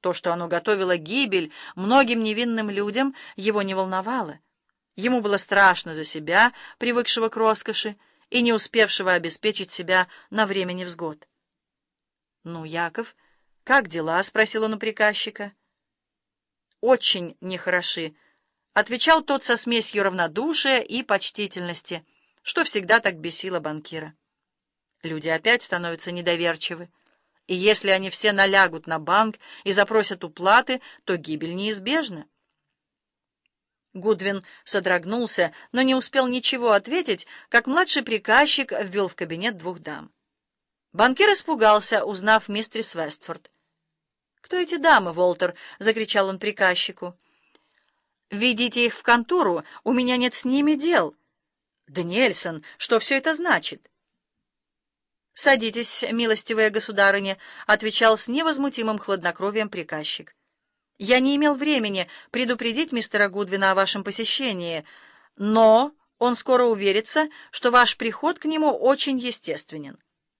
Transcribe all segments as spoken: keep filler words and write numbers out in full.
То, что оно готовило гибель многим невинным людям, его не волновало. Ему было страшно за себя, привыкшего к роскоши, и не успевшего обеспечить себя на время невзгод. «Ну, Яков, как дела?» — спросил он у приказчика. «Очень нехороши», — отвечал тот со смесью равнодушия и почтительности, что всегда так бесило банкира. Люди опять становятся недоверчивы, и если они все налягут на банк и запросят уплаты, то гибель неизбежна. Гудвин содрогнулся, но не успел ничего ответить, как младший приказчик ввел в кабинет двух дам. Банкир испугался, узнав мистерис Вестфорд. «Кто эти дамы, Волтер?» — закричал он приказчику. «Ведите их в контору, у меня нет с ними дел». «Даниэльсон, что все это значит?» «Садитесь, милостивая государыня», — отвечал с невозмутимым хладнокровием приказчик. «Я не имел времени предупредить мистера Гудвина о вашем посещении, но он скоро уверится, что ваш приход к нему очень естественен».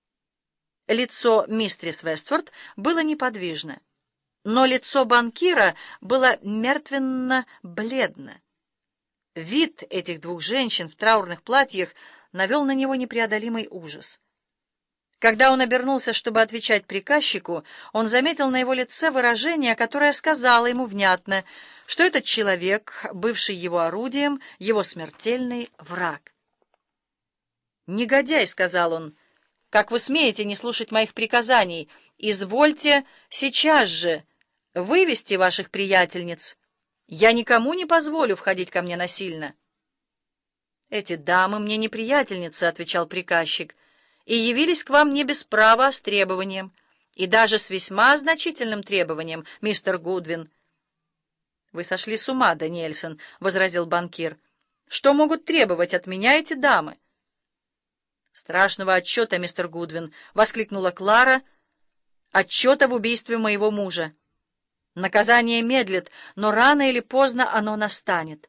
Лицо мистерис Вестфорд было неподвижно, но лицо банкира было мертвенно-бледно. Вид этих двух женщин в траурных платьях навел на него непреодолимый ужас. Когда он обернулся, чтобы отвечать приказчику, он заметил на его лице выражение, которое сказало ему внятно, что этот человек, бывший его орудием, его смертельный враг. «Негодяй», — сказал он, — «как вы смеете не слушать моих приказаний? Извольте сейчас же вывести ваших приятельниц. Я никому не позволю входить ко мне насильно». «Эти дамы мне не приятельницы», — отвечал приказчик, — «и явились к вам не без права, а с требованием, и даже с весьма значительным требованием, мистер Гудвин». «Вы сошли с ума, Даниэльсон», — возразил банкир. «Что могут требовать от меня эти дамы?» «Страшного отчета, мистер Гудвин», — воскликнула Клара, — «отчета в убийстве моего мужа. Наказание медлит, но рано или поздно оно настанет».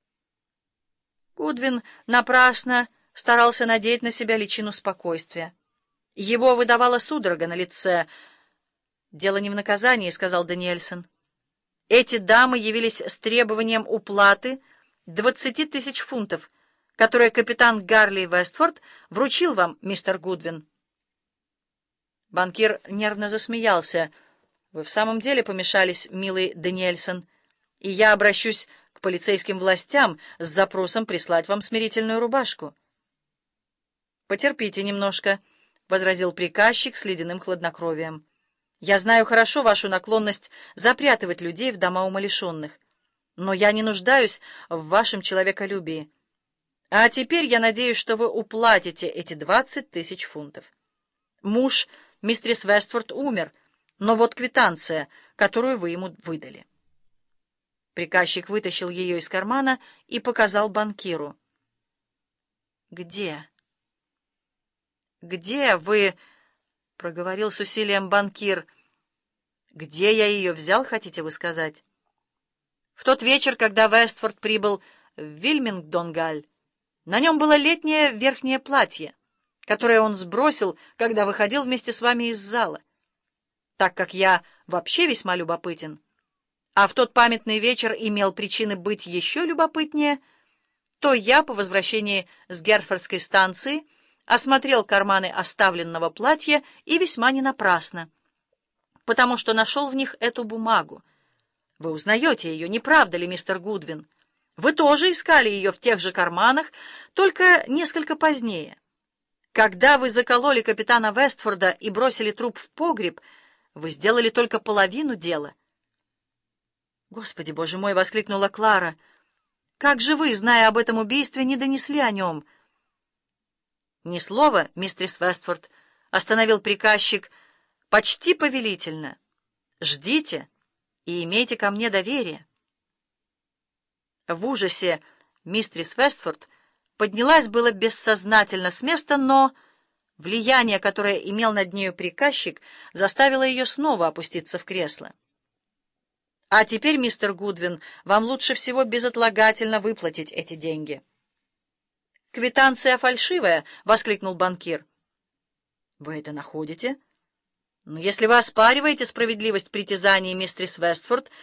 Гудвин напрасно старался надеть на себя личину спокойствия. Его выдавала судорога на лице. «Дело не в наказании», — сказал Даниэльсон. «Эти дамы явились с требованием уплаты двадцати тысяч фунтов, которые капитан Гарли Вестфорд вручил вам, мистер Гудвин». Банкир нервно засмеялся. «Вы в самом деле помешались, милый Даниэльсон, и я обращусь к полицейским властям с запросом прислать вам смирительную рубашку». «Потерпите немножко», — возразил приказчик с ледяным хладнокровием. «Я знаю хорошо вашу наклонность запрятывать людей в дома умалишенных, но я не нуждаюсь в вашем человеколюбии. А теперь я надеюсь, что вы уплатите эти двадцать тысяч фунтов. Муж мистерис Вестфорд умер, но вот квитанция, которую вы ему выдали». Приказчик вытащил ее из кармана и показал банкиру. «Где?» «Где вы?» — проговорил с усилием банкир. «Где я ее взял, хотите вы сказать?» «В тот вечер, когда Вестфорд прибыл в Вильмингдонгаль, на нем было летнее верхнее платье, которое он сбросил, когда выходил вместе с вами из зала. Так как я вообще весьма любопытен, а в тот памятный вечер имел причины быть еще любопытнее, то я по возвращении с Герфордской станции осмотрел карманы оставленного платья, и весьма не напрасно, потому что нашел в них эту бумагу. Вы узнаете ее, не правда ли, мистер Гудвин? Вы тоже искали ее в тех же карманах, только несколько позднее. Когда вы закололи капитана Вестфорда и бросили труп в погреб, вы сделали только половину дела». «Господи, боже мой!» — воскликнула Клара. «Как же вы, зная об этом убийстве, не донесли о нем?» «Ни слова, мистерис Вестфорд», — остановил приказчик почти повелительно. «Ждите и имейте ко мне доверие». В ужасе мистерис Вестфорд поднялась было бессознательно с места, но влияние, которое имел над нею приказчик, заставило ее снова опуститься в кресло. «А теперь, мистер Гудвин, вам лучше всего безотлагательно выплатить эти деньги». «Квитанция фальшивая!» — воскликнул банкир. «Вы это находите?» Но если вы оспариваете справедливость притязаний мистерис Вестфорд,